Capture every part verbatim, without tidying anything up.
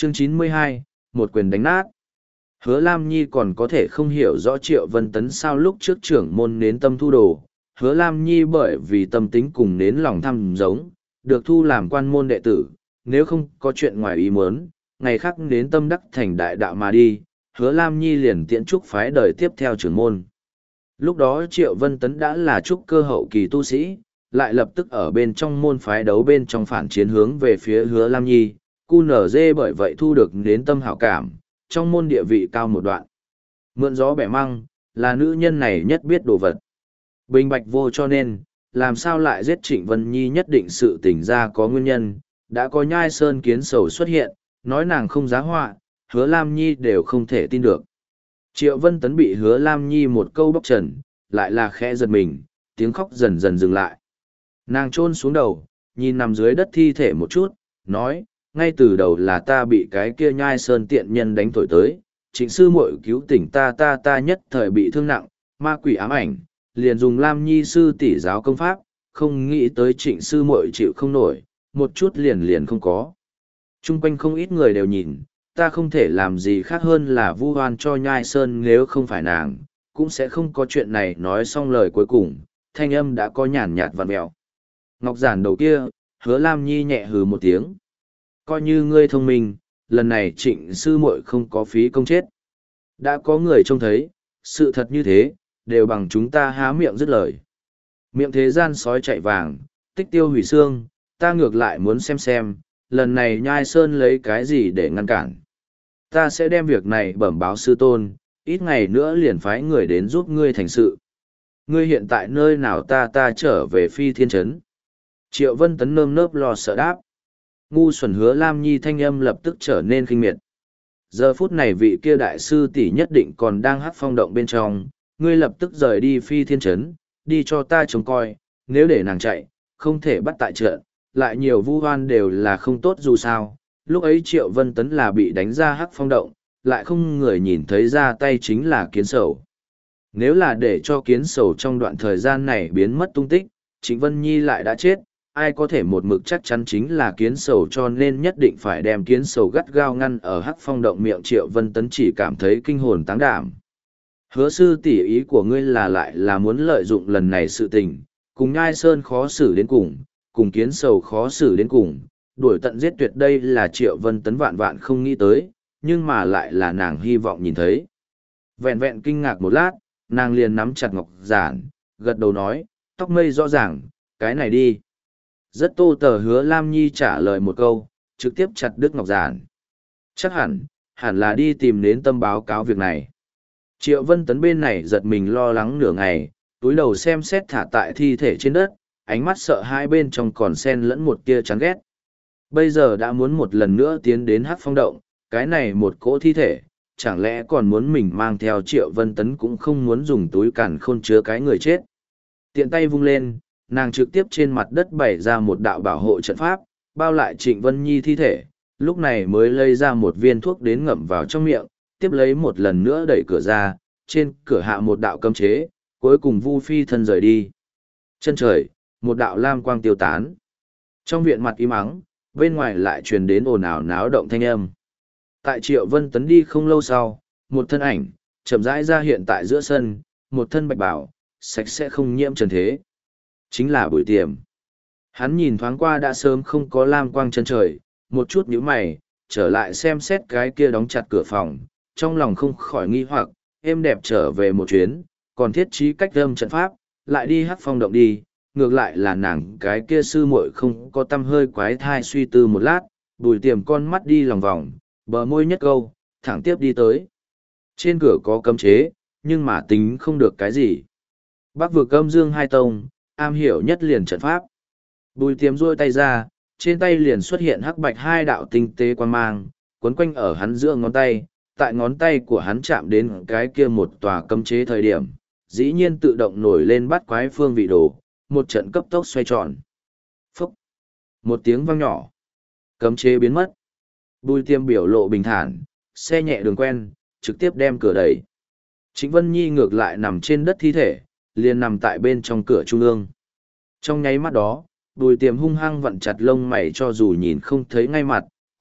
Chương chín mươi hai, một quyền đánh nát. Hứa Lam Nhi còn có thể không hiểu rõ Triệu Vân Tấn sao lúc trước trưởng môn nến tâm thu đồ. Hứa Lam Nhi bởi vì tâm tính cùng nến lòng thăm giống, được thu làm quan môn đệ tử, nếu không có chuyện ngoài ý muốn, ngày khác nến tâm đắc thành đại đạo mà đi, Hứa Lam Nhi liền tiễn trúc phái đời tiếp theo trưởng môn. Lúc đó Triệu Vân Tấn đã là trúc cơ hậu kỳ tu sĩ, lại lập tức ở bên trong môn phái đấu bên trong phản chiến hướng về phía Hứa Lam Nhi, cu nở dê bởi vậy thu được nến tâm hảo cảm, trong môn địa vị cao một đoạn. Mượn gió bẻ măng, là nữ nhân này nhất biết đồ vật. Bình bạch vô cho nên, làm sao lại giết Trịnh Vân Nhi nhất định sự tỉnh ra có nguyên nhân, đã có nhai sơn kiến sầu xuất hiện, nói nàng không giá họa, Hứa Lam Nhi đều không thể tin được. Triệu Vân Tấn bị Hứa Lam Nhi một câu bóc trần, lại là khẽ giật mình, tiếng khóc dần dần dừng lại. Nàng chôn xuống đầu, nhìn nằm dưới đất thi thể một chút, nói, ngay từ đầu là ta bị cái kia nhai sơn tiện nhân đánh thổi tới, Trịnh sư muội cứu tỉnh ta ta ta nhất thời bị thương nặng, ma quỷ ám ảnh, liền dùng Lam Nhi sư tỷ giáo công pháp, không nghĩ tới Trịnh sư muội chịu không nổi, một chút liền liền không có. Trung quanh không ít người đều nhìn, ta không thể làm gì khác hơn là vu oan cho nhai sơn, nếu không phải nàng, cũng sẽ không có chuyện này. Nói xong lời cuối cùng, thanh âm đã có nhàn nhạt vặn mẹo. Ngọc giản đầu kia, Hứa Lam Nhi nhẹ hừ một tiếng. Coi như ngươi thông minh, lần này Trịnh sư muội không có phí công chết. Đã có người trông thấy, sự thật như thế, đều bằng chúng ta há miệng dứt lời. Miệng thế gian sói chạy vàng, tích tiêu hủy xương, ta ngược lại muốn xem xem, lần này nhai sơn lấy cái gì để ngăn cản. Ta sẽ đem việc này bẩm báo sư tôn, ít ngày nữa liền phái người đến giúp ngươi thành sự. Ngươi hiện tại nơi nào ta ta trở về Phi Thiên Trấn. Triệu Vân Tấn nơm nớp lo sợ đáp. Ngu xuẩn Hứa Lam Nhi thanh âm lập tức trở nên khinh miệt. Giờ phút này vị kia đại sư tỷ nhất định còn đang hát phong động bên trong, ngươi lập tức rời đi Phi Thiên Trấn, đi cho ta trông coi, nếu để nàng chạy, không thể bắt tại trận, lại nhiều vu oan đều là không tốt dù sao. Lúc ấy Triệu Vân Tấn là bị đánh ra hắc phong động, lại không người nhìn thấy ra tay chính là Kiến Sầu. Nếu là để cho Kiến Sầu trong đoạn thời gian này biến mất tung tích, Trịnh Vân Nhi lại đã chết, ai có thể một mực chắc chắn chính là Kiến Sầu, cho nên nhất định phải đem Kiến Sầu gắt gao ngăn ở hắc phong động miệng. Triệu Vân Tấn chỉ cảm thấy kinh hồn táng đảm. Hứa sư tỷ, ý của ngươi là lại là muốn lợi dụng lần này sự tình, cùng Nhai Sơn khó xử đến cùng, cùng Kiến Sầu khó xử đến cùng, đuổi tận giết tuyệt. Đây là Triệu Vân Tấn vạn vạn không nghĩ tới, nhưng mà lại là nàng hy vọng nhìn thấy. Vẹn vẹn kinh ngạc một lát, nàng liền nắm chặt ngọc giản, gật đầu nói, tóc mây rõ ràng, cái này đi. Rất tô tờ Hứa Lam Nhi trả lời một câu, trực tiếp chặt đứt ngọc giản. Chắc hẳn, hẳn là đi tìm đến tâm báo cáo việc này. Triệu Vân Tấn bên này giật mình lo lắng nửa ngày, túi đầu xem xét thả tại thi thể trên đất, ánh mắt sợ hai bên trong còn xen lẫn một tia chán ghét. Bây giờ đã muốn một lần nữa tiến đến hắc phong động, cái này một cỗ thi thể, chẳng lẽ còn muốn mình mang theo. Triệu Vân Tấn cũng không muốn dùng túi càn khôn chứa cái người chết. Tiện tay vung lên, nàng trực tiếp trên mặt đất bày ra một đạo bảo hộ trận pháp, bao lại Trịnh Vân Nhi thi thể, lúc này mới lấy ra một viên thuốc đến ngậm vào trong miệng, tiếp lấy một lần nữa đẩy cửa ra, trên cửa hạ một đạo cấm chế, cuối cùng vu phi thân rời đi. Chân trời, một đạo lam quang tiêu tán. Trong viện mặt im ắng, bên ngoài lại truyền đến ồn ào náo động thanh âm. Tại Triệu Vân Tấn đi không lâu sau, một thân ảnh chậm rãi ra hiện tại giữa sân, một thân bạch bào, sạch sẽ không nhiễm trần thế. Chính là Bùi Tiềm. Hắn nhìn thoáng qua đã sớm không có lam quang chân trời, một chút nhíu mày, trở lại xem xét cái kia đóng chặt cửa phòng, trong lòng không khỏi nghi hoặc, êm đẹp trở về một chuyến, còn thiết trí cách âm trận pháp, lại đi hắc phong động đi. Ngược lại là nàng cái kia sư muội không có tâm hơi quái thai. Suy tư một lát, Bùi Tiềm con mắt đi lòng vòng, bờ môi nhất câu, thẳng tiếp đi tới. Trên cửa có cấm chế, nhưng mà tính không được cái gì. Bắc vực âm dương hai tông, am hiểu nhất liền trận pháp. Bùi Tiềm duỗi tay ra, trên tay liền xuất hiện hắc bạch hai đạo tinh tế quan mang, quấn quanh ở hắn giữa ngón tay. Tại ngón tay của hắn chạm đến cái kia một tòa cấm chế thời điểm, dĩ nhiên tự động nổi lên bắt quái phương vị đồ, một trận cấp tốc xoay tròn. Phúc! Một tiếng vang nhỏ. Cấm chế biến mất. Bùi Tiềm biểu lộ bình thản, xe nhẹ đường quen, trực tiếp đem cửa đẩy. Trịnh Vân Nhi ngược lại nằm trên đất thi thể, liền nằm tại bên trong cửa trung ương. Trong nháy mắt đó, Bùi Tiềm hung hăng vặn chặt lông mày, cho dù nhìn không thấy ngay mặt,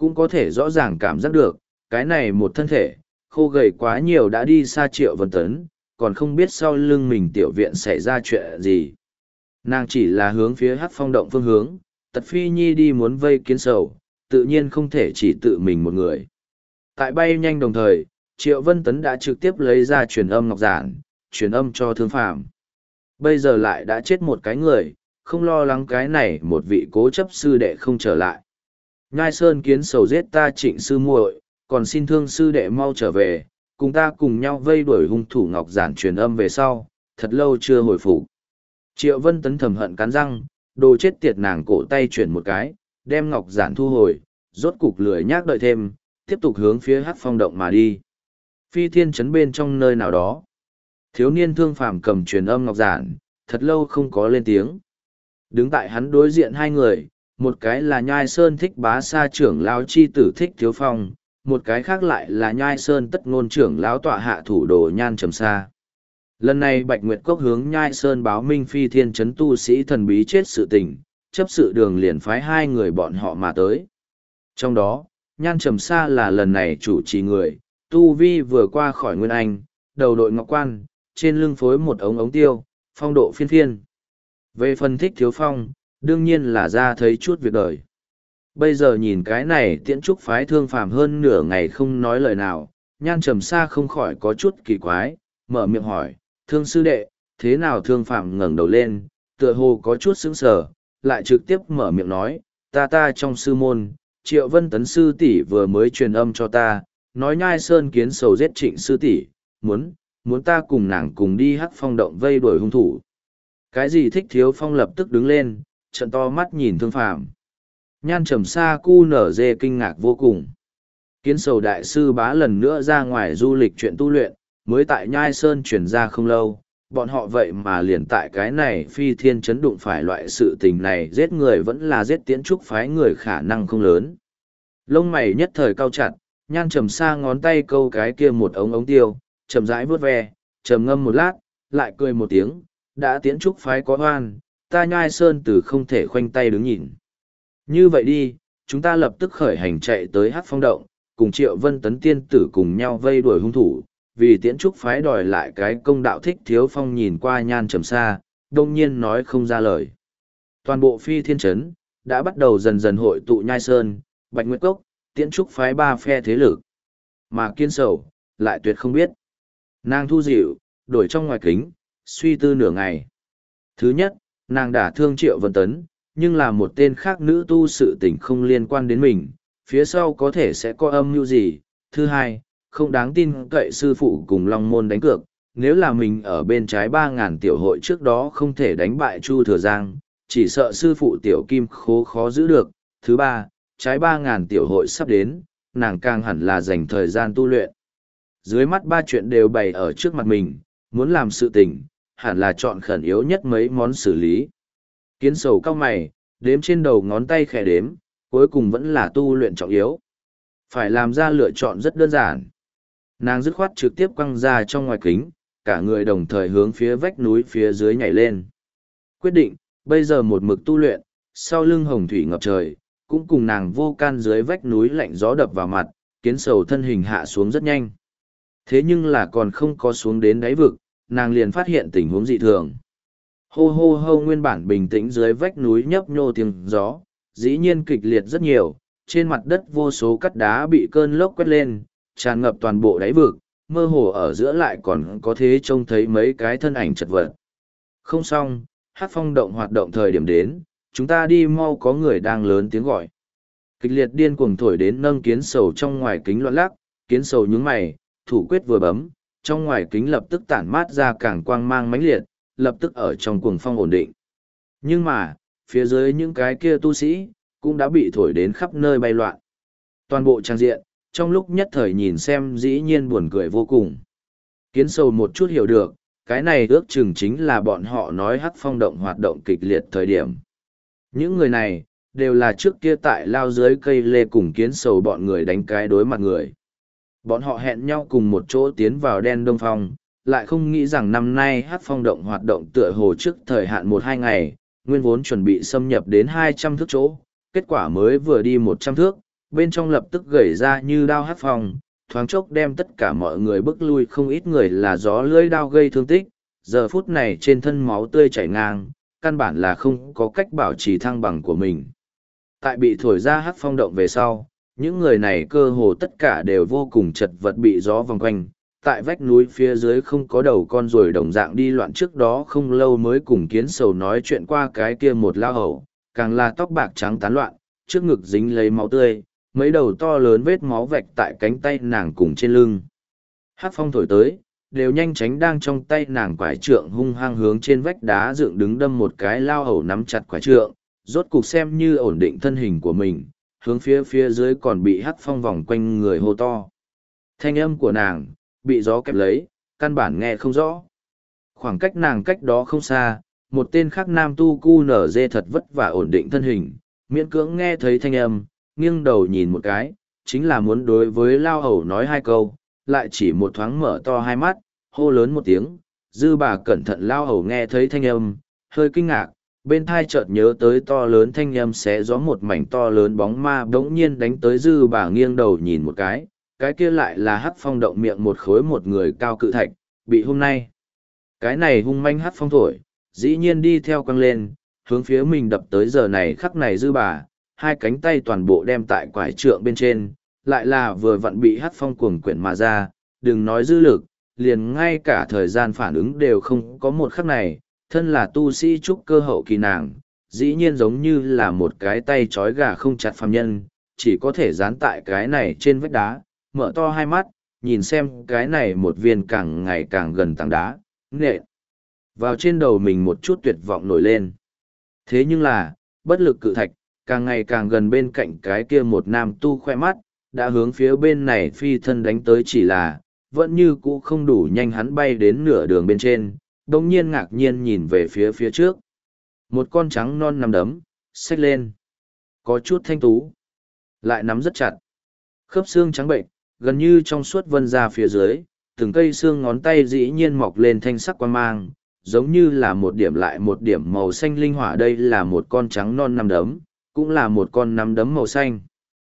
cũng có thể rõ ràng cảm giác được, cái này một thân thể, khô gầy quá nhiều đã đi xa Triệu Vân Tấn, còn không biết sau lưng mình tiểu viện xảy ra chuyện gì. Nàng chỉ là hướng phía Hắc Phong động phương hướng, Tật Phi Nhi đi muốn vây Kiến Sầu, tự nhiên không thể chỉ tự mình một người. Tại bay nhanh đồng thời, Triệu Vân Tấn đã trực tiếp lấy ra truyền âm ngọc giản, truyền âm cho Thương Phàm. Bây giờ lại đã chết một cái người, không lo lắng cái này một vị cố chấp sư đệ không trở lại. Nhai Sơn Kiến Sầu giết ta Trịnh sư muội, còn xin Thương sư đệ mau trở về, cùng ta cùng nhau vây đuổi hung thủ ngọc giản truyền âm về sau, thật lâu chưa hồi phục. Triệu Vân Tấn thầm hận cắn răng, đồ chết tiệt nàng cổ tay chuyển một cái, đem ngọc giản thu hồi, rốt cục lười nhác đợi thêm, tiếp tục hướng phía Hắc Phong động mà đi. Phi Thiên trấn bên trong nơi nào đó, thiếu niên Thương Phàm cầm truyền âm ngọc giản, thật lâu không có lên tiếng. Đứng tại hắn đối diện hai người, một cái là Nhai Sơn Thích Bá Sa trưởng lão chi tử Thích Thiếu Phong, một cái khác lại là Nhai Sơn Tất Ngôn trưởng lão tọa hạ thủ đồ Nhan Trầm Sa. Lần này Bạch Nguyệt Cốc hướng Nhai Sơn báo minh Phi Thiên trấn tu sĩ thần bí chết sự tình, chấp sự đường liền phái hai người bọn họ mà tới. Trong đó, Nhan Trầm Sa là lần này chủ trì người, tu vi vừa qua khỏi Nguyên Anh, đầu đội ngọc quan, trên lưng phối một ống ống tiêu, phong độ phiên phiên. Về phần Thích Thiếu Phong, đương nhiên là ra thấy chút việc đời. Bây giờ nhìn cái này Tiễn Trúc phái Thương Phàm hơn nửa ngày không nói lời nào, Nhan Trầm Sa không khỏi có chút kỳ quái, mở miệng hỏi, Thương sư đệ, thế nào? Thương Phàm ngẩng đầu lên, tựa hồ có chút sững sờ, lại trực tiếp mở miệng nói, ta ta trong sư môn, Triệu Vân Tấn sư tỷ vừa mới truyền âm cho ta, nói Nhai Sơn Kiến Sầu giết Trịnh sư tỷ, muốn, muốn ta cùng nàng cùng đi Hắc Phong động vây đuổi hung thủ. Cái gì? Thích Thiếu Phong lập tức đứng lên, trợn to mắt nhìn Thương Phàm. Nhan Trầm Sa cu nở dê kinh ngạc vô cùng. Kiến Sầu đại sư bá lần nữa ra ngoài du lịch chuyện tu luyện, mới tại Nhai Sơn chuyển ra không lâu, bọn họ vậy mà liền tại cái này Phi Thiên trấn đụng phải loại sự tình này, giết người vẫn là giết Tiễn Trúc phái người khả năng không lớn. Lông mày nhất thời cau chặt, Nhan Trầm Sa ngón tay câu cái kia một ống ống tiêu, chậm rãi vuốt ve, trầm ngâm một lát, lại cười một tiếng, đã Tiễn Trúc phái có oan, ta Nhai Sơn từ không thể khoanh tay đứng nhìn. Như vậy đi, chúng ta lập tức khởi hành chạy tới Hắc Phong động, cùng Triệu Vân Tấn tiên tử cùng nhau vây đuổi hung thủ, vì Tiễn Trúc phái đòi lại cái công đạo. Thích Thiếu Phong nhìn qua Nhan Trầm Sa, đông nhiên nói không ra lời. Toàn bộ Phi Thiên trấn đã bắt đầu dần dần hội tụ Nhai Sơn, Bạch Nguyệt Cốc, Tiễn Trúc phái ba phe thế lực. Mà Kiến Sầu lại tuyệt không biết. Nàng thu dịu, đổi trong ngoài kính, suy tư nửa ngày. Thứ nhất, nàng đả thương Triệu Vân Tấn, nhưng là một tên khác nữ tu sự tình không liên quan đến mình, phía sau có thể sẽ có âm mưu gì. Thứ hai, không đáng tin cậy sư phụ cùng Long Môn đánh cược, nếu là mình ở bên trái ba ngàn tiểu hội trước đó không thể đánh bại Chu Thừa Giang, chỉ sợ sư phụ tiểu kim khố khó giữ được. Thứ ba, trái ba ngàn tiểu hội sắp đến, nàng càng hẳn là dành thời gian tu luyện. Dưới mắt ba chuyện đều bày ở trước mặt mình, muốn làm sự tình, hẳn là chọn khẩn yếu nhất mấy món xử lý. Kiến Sầu cao mày, đếm trên đầu ngón tay khẽ đếm, cuối cùng vẫn là tu luyện trọng yếu. Phải làm ra lựa chọn rất đơn giản. Nàng dứt khoát trực tiếp quăng ra trong ngoài kính, cả người đồng thời hướng phía vách núi phía dưới nhảy lên. Quyết định, bây giờ một mực tu luyện, sau lưng hồng thủy ngập trời, cũng cùng nàng vô can dưới vách núi lạnh gió đập vào mặt, Kiến Sầu thân hình hạ xuống rất nhanh. Thế nhưng là còn không có xuống đến đáy vực, nàng liền phát hiện tình huống dị thường. Hô hô hô, nguyên bản bình tĩnh dưới vách núi nhấp nhô tiếng gió, dĩ nhiên kịch liệt rất nhiều, trên mặt đất vô số cắt đá bị cơn lốc quét lên, tràn ngập toàn bộ đáy vực, mơ hồ ở giữa lại còn có thể trông thấy mấy cái thân ảnh chật vật. Không xong, Hắc Phong động hoạt động thời điểm đến, chúng ta đi mau, có người đang lớn tiếng gọi. Kịch liệt điên cuồng thổi đến nâng Kiến Sầu trong ngoài kính loạn lắc, Kiến Sầu nhướng mày, thủ quyết vừa bấm, trong ngoài kính lập tức tản mát ra càng quang mang mãnh liệt, lập tức ở trong cuồng phong ổn định. Nhưng mà, phía dưới những cái kia tu sĩ, cũng đã bị thổi đến khắp nơi bay loạn. Toàn bộ trang diện, trong lúc nhất thời nhìn xem dĩ nhiên buồn cười vô cùng. Kiến Sầu một chút hiểu được, cái này ước chừng chính là bọn họ nói Hắc Phong động hoạt động kịch liệt thời điểm. Những người này, đều là trước kia tại lao dưới cây lê cùng Kiến Sầu bọn người đánh cái đối mặt người. Bọn họ hẹn nhau cùng một chỗ tiến vào đen đông phong, lại không nghĩ rằng năm nay Hắc Phong động hoạt động tựa hồ trước thời hạn một hai ngày, nguyên vốn chuẩn bị xâm nhập đến hai trăm thước chỗ, kết quả mới vừa đi một trăm thước, bên trong lập tức gẩy ra như đao hắc phong, thoáng chốc đem tất cả mọi người bước lui, không ít người là gió lưỡi đao gây thương tích, giờ phút này trên thân máu tươi chảy ngang, căn bản là không có cách bảo trì thăng bằng của mình. Tại bị thổi ra hắc phong động về sau, những người này cơ hồ tất cả đều vô cùng chật vật bị gió vòng quanh. Tại vách núi phía dưới không có đầu con ruồi đồng dạng đi loạn, trước đó không lâu mới cùng Kiến Sầu nói chuyện qua cái kia một lao hầu, càng là tóc bạc trắng tán loạn, trước ngực dính lấy máu tươi, mấy đầu to lớn vết máu vạch tại cánh tay nàng cùng trên lưng. Hắc phong thổi tới, đều nhanh tránh đang trong tay nàng quải trượng hung hăng hướng trên vách đá dựng đứng đâm một cái lao hầu nắm chặt quải trượng, rốt cục xem như ổn định thân hình của mình, hướng phía phía dưới còn bị hắc phong vòng quanh người hô to. Thanh âm của nàng bị gió kẹp lấy, căn bản nghe không rõ. Khoảng cách nàng cách đó không xa, một tên khác nam tu cu nở dê thật vất vả ổn định thân hình, miễn cưỡng nghe thấy thanh âm, nghiêng đầu nhìn một cái, chính là muốn đối với lao hầu nói hai câu, lại chỉ một thoáng mở to hai mắt, hô lớn một tiếng. Dư bà cẩn thận lao hầu nghe thấy thanh âm, hơi kinh ngạc, bên thai chợt nhớ tới to lớn thanh âm xé gió, một mảnh to lớn bóng ma bỗng nhiên đánh tới. Dư bà nghiêng đầu nhìn một cái, cái kia lại là hắc phong động miệng một khối một người cao cự thạch, bị hôm nay cái này hung manh hắc phong thổi, dĩ nhiên đi theo quăng lên, hướng phía mình đập tới. Giờ này khắc này dư bà, hai cánh tay toàn bộ đem tại quải trượng bên trên, lại là vừa vặn bị hắc phong cuồng quyển mà ra, đừng nói dư lực, liền ngay cả thời gian phản ứng đều không có một khắc này. Thân là tu sĩ trúc cơ hậu kỳ nàng, dĩ nhiên giống như là một cái tay trói gà không chặt phàm nhân, chỉ có thể dán tại cái này trên vách đá, mở to hai mắt, nhìn xem cái này một viên càng ngày càng gần tảng đá, nện vào trên đầu mình, một chút tuyệt vọng nổi lên. Thế nhưng là, bất lực cự thạch, càng ngày càng gần bên cạnh cái kia một nam tu khoe mắt, đã hướng phía bên này phi thân đánh tới, chỉ là, vẫn như cũ không đủ nhanh. Hắn bay đến nửa đường bên trên, đồng nhiên ngạc nhiên nhìn về phía phía trước. Một con trắng non nắm đấm, xách lên. Có chút thanh tú. Lại nắm rất chặt. Khớp xương trắng bệnh, gần như trong suốt vân ra phía dưới, từng cây xương ngón tay dĩ nhiên mọc lên thanh sắc quang mang, giống như là một điểm lại một điểm màu xanh linh hỏa. Đây là một con trắng non nắm đấm, cũng là một con nắm đấm màu xanh.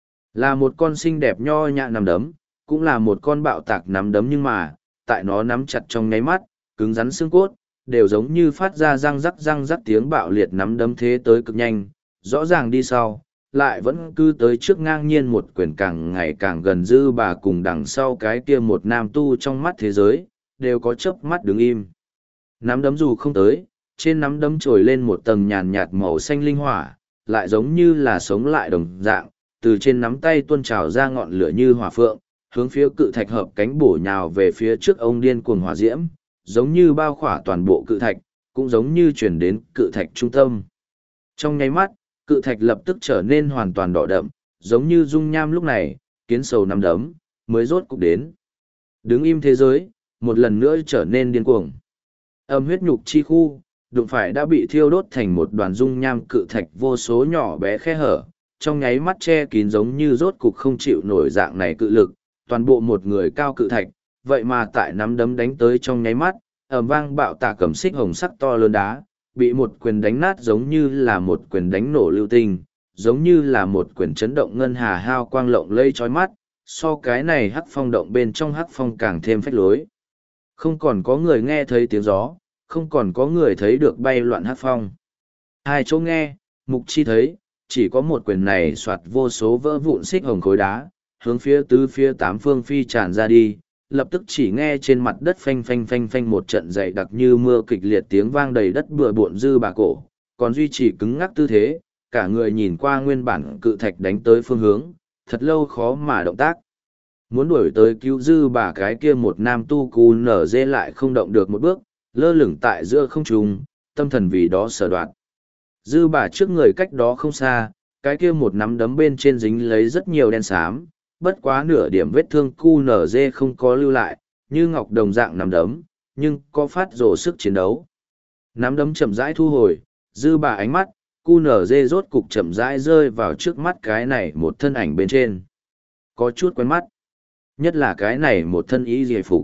Là một con xinh đẹp nho nhã nắm đấm, cũng là một con bạo tạc nắm đấm, nhưng mà, tại nó nắm chặt trong nháy mắt, cứng rắn xương cốt, đều giống như phát ra răng rắc răng rắc tiếng bạo liệt. Nắm đấm thế tới cực nhanh, rõ ràng đi sau, lại vẫn cứ tới trước, ngang nhiên một quyền càng ngày càng gần. Dư bà cùng đằng sau cái kia một nam tu trong mắt thế giới, đều có chớp mắt đứng im. Nắm đấm dù không tới, trên nắm đấm trồi lên một tầng nhàn nhạt màu xanh linh hỏa, lại giống như là sống lại đồng dạng, từ trên nắm tay tuôn trào ra ngọn lửa như hỏa phượng, hướng phía cự thạch hợp cánh bổ nhào về phía trước. Ông điên cuồng hỏa diễm, giống như bao khỏa toàn bộ cự thạch, cũng giống như chuyển đến cự thạch trung tâm. Trong nháy mắt, cự thạch lập tức trở nên hoàn toàn đỏ đậm, giống như dung nham. Lúc này, Kiến Sầu nắm đấm mới rốt cục đến. Đứng im thế giới, một lần nữa trở nên điên cuồng. Âm huyết nhục chi khu, đụng phải đã bị thiêu đốt thành một đoàn dung nham cự thạch, vô số nhỏ bé khe hở, trong nháy mắt che kín, giống như rốt cục không chịu nổi dạng này cự lực. Toàn bộ một người cao cự thạch, vậy mà tại nắm đấm đánh tới trong nháy mắt, ầm vang bạo tạc, cầm xích hồng sắc to lớn đá, bị một quyền đánh nát, giống như là một quyền đánh nổ lưu tinh, giống như là một quyền chấn động ngân hà, hao quang lộng lẫy chói mắt, so cái này hắc phong động bên trong hắc phong càng thêm phách lối. Không còn có người nghe thấy tiếng gió, không còn có người thấy được bay loạn hắc phong. Hai chỗ nghe, mục chi thấy, chỉ có một quyền này soạt vô số vỡ vụn xích hồng khối đá, hướng phía tứ phía tám phương phi tràn ra đi. Lập tức chỉ nghe trên mặt đất phanh phanh phanh phanh một trận dày đặc như mưa kịch liệt tiếng vang đầy đất bừa bộn. Dư bà cổ còn duy trì cứng ngắc tư thế, cả người nhìn qua nguyên bản cự thạch đánh tới phương hướng, thật lâu khó mà động tác. Muốn đuổi tới cứu dư bà cái kia một nam tu cù nở dê lại không động được một bước, lơ lửng tại giữa không trung, tâm thần vì đó sở đoạt. Dư bà trước người cách đó không xa, cái kia một nắm đấm bên trên dính lấy rất nhiều đen xám, bất quá nửa điểm vết thương cu nở dê không có lưu lại, như ngọc đồng dạng nắm đấm, nhưng có phát rồ sức chiến đấu. Nắm đấm chậm rãi thu hồi, dư bà ánh mắt, cu nở dê rốt cục chậm rãi rơi vào trước mắt cái này một thân ảnh bên trên. Có chút quen mắt, nhất là cái này một thân y dề phục.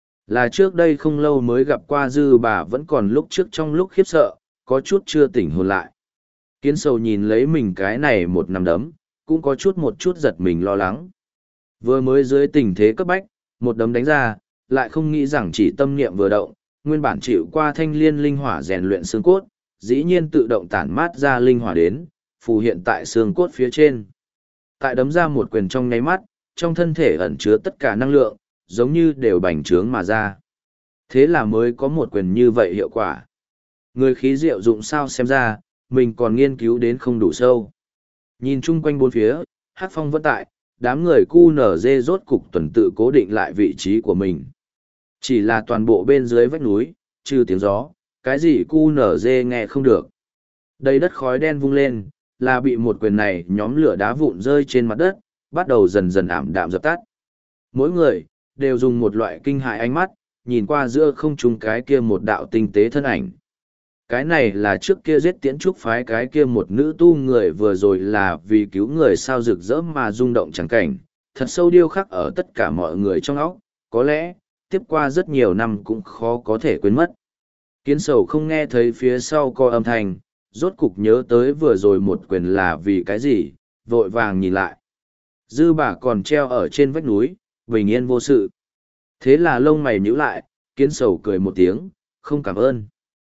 Là trước đây không lâu mới gặp qua. Dư bà vẫn còn lúc trước trong lúc khiếp sợ, có chút chưa tỉnh hồn lại. Kiến Sầu nhìn lấy mình cái này một nắm đấm, cũng có chút một chút giật mình lo lắng. Vừa mới dưới tình thế cấp bách, một đấm đánh ra, lại không nghĩ rằng chỉ tâm niệm vừa động, nguyên bản chịu qua thanh liên linh hỏa rèn luyện xương cốt, dĩ nhiên tự động tản mát ra linh hỏa đến, phù hiện tại xương cốt phía trên. Tại đấm ra một quyền trong nháy mắt, trong thân thể ẩn chứa tất cả năng lượng, giống như đều bành trướng mà ra. Thế là mới có một quyền như vậy hiệu quả. Người khí diệu dụng sao xem ra, mình còn nghiên cứu đến không đủ sâu. Nhìn chung quanh bốn phía, Hắc Phong vẫn tại, đám người cu nở dê rốt cục tuần tự cố định lại vị trí của mình. Chỉ là toàn bộ bên dưới vách núi, trừ tiếng gió, cái gì cu nở dê nghe không được. Đầy đất khói đen vung lên, là bị một quyền này nhóm lửa đá vụn rơi trên mặt đất, bắt đầu dần dần ảm đạm dập tắt. Mỗi người, đều dùng một loại kinh hại ánh mắt, nhìn qua giữa không trung cái kia một đạo tinh tế thân ảnh. Cái này là trước kia giết tiễn trúc phái cái kia một nữ tu người vừa rồi là vì cứu người sao rực rỡ mà rung động chẳng cảnh, thật sâu điêu khắc ở tất cả mọi người trong óc, có lẽ, tiếp qua rất nhiều năm cũng khó có thể quên mất. Kiến sầu không nghe thấy phía sau có âm thanh, rốt cục nhớ tới vừa rồi một quyền là vì cái gì, vội vàng nhìn lại. Dư bà còn treo ở trên vách núi, bình yên vô sự. Thế là lông mày nhíu lại, kiến sầu cười một tiếng, không cảm ơn.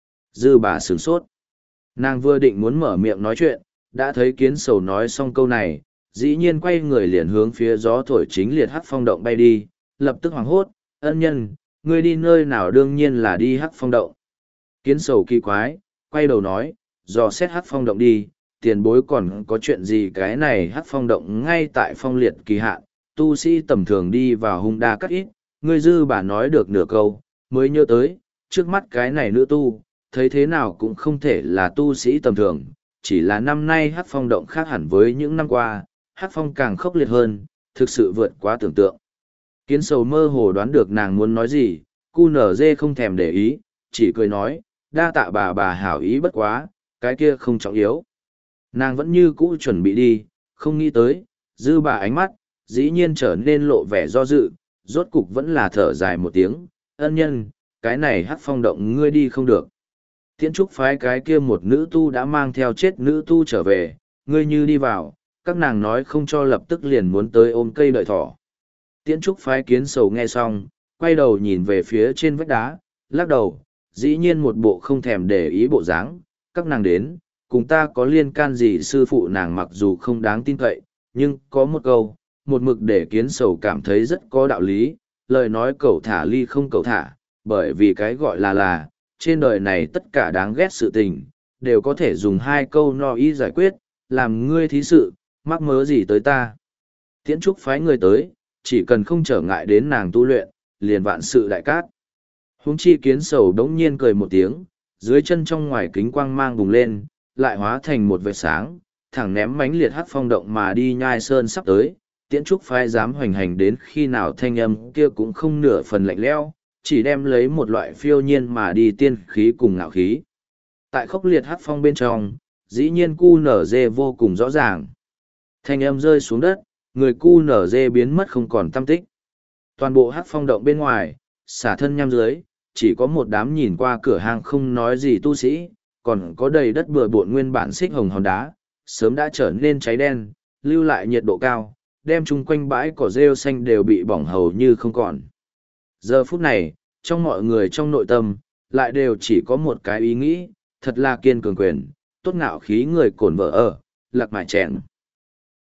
Dư bà sửng sốt. Nàng vừa định muốn mở miệng nói chuyện, đã thấy kiến sầu nói xong câu này, dĩ nhiên quay người liền hướng phía gió thổi chính liệt Hắc Phong động bay đi, lập tức hoảng hốt, ân nhân, ngươi đi nơi nào đương nhiên là đi Hắc Phong động. Kiến sầu kỳ quái, quay đầu nói, dò xét Hắc Phong động đi, tiền bối còn có chuyện gì cái này Hắc Phong động ngay tại phong liệt kỳ hạn, tu sĩ tầm thường đi vào hung đa cắt ít, ngươi dư bà nói được nửa câu, mới nhớ tới, trước mắt cái này nữ tu, thấy thế nào cũng không thể là tu sĩ tầm thường, chỉ là năm nay Hắc Phong động khác hẳn với những năm qua, Hắc Phong càng khốc liệt hơn, thực sự vượt quá tưởng tượng. Kiến sầu mơ hồ đoán được nàng muốn nói gì, cu nở dê không thèm để ý, chỉ cười nói, đa tạ bà bà hảo ý bất quá, cái kia không trọng yếu. Nàng vẫn như cũ chuẩn bị đi, không nghĩ tới, dư bà ánh mắt, dĩ nhiên trở nên lộ vẻ do dự, rốt cục vẫn là thở dài một tiếng, ân nhân, cái này Hắc Phong động ngươi đi không được. Tiễn trúc phái cái kia một nữ tu đã mang theo chết nữ tu trở về, ngươi như đi vào, các nàng nói không cho lập tức liền muốn tới ôm cây đợi thỏ. Tiễn trúc phái kiến sầu nghe xong, quay đầu nhìn về phía trên vách đá, lắc đầu, dĩ nhiên một bộ không thèm để ý bộ dáng, các nàng đến, cùng ta có liên can gì sư phụ nàng mặc dù không đáng tin cậy, nhưng có một câu, một mực để kiến sầu cảm thấy rất có đạo lý, lời nói cẩu thả ly không cẩu thả, bởi vì cái gọi là là, trên đời này tất cả đáng ghét sự tình, đều có thể dùng hai câu no ý giải quyết, làm ngươi thí sự, mắc mớ gì tới ta. Tiễn trúc phái người tới, chỉ cần không trở ngại đến nàng tu luyện, liền vạn sự đại cát. Huống chi kiến sầu đống nhiên cười một tiếng, dưới chân trong ngoài kính quang mang bùng lên, lại hóa thành một vệt sáng, thẳng ném mánh liệt Hắc Phong động mà đi nhai sơn sắp tới. Tiễn trúc phái dám hoành hành đến khi nào thanh âm kia cũng không nửa phần lạnh lẽo, chỉ đem lấy một loại phiêu nhiên mà đi tiên khí cùng ngạo khí. Tại khốc liệt Hắc Phong bên trong, dĩ nhiên cu nở dê vô cùng rõ ràng. Thanh âm rơi xuống đất, người cu nở dê biến mất không còn tăm tích. Toàn bộ Hắc Phong động bên ngoài, xả thân nhăm dưới, chỉ có một đám nhìn qua cửa hàng không nói gì tu sĩ, còn có đầy đất bừa bộn nguyên bản xích hồng hòn đá, sớm đã trở nên cháy đen, lưu lại nhiệt độ cao, đem chung quanh bãi cỏ rêu xanh đều bị bỏng hầu như không còn. Giờ phút này, trong mọi người trong nội tâm, lại đều chỉ có một cái ý nghĩ, thật là kiên cường quyền, tốt ngạo khí người cổn vợ ở, lạc mải chèn.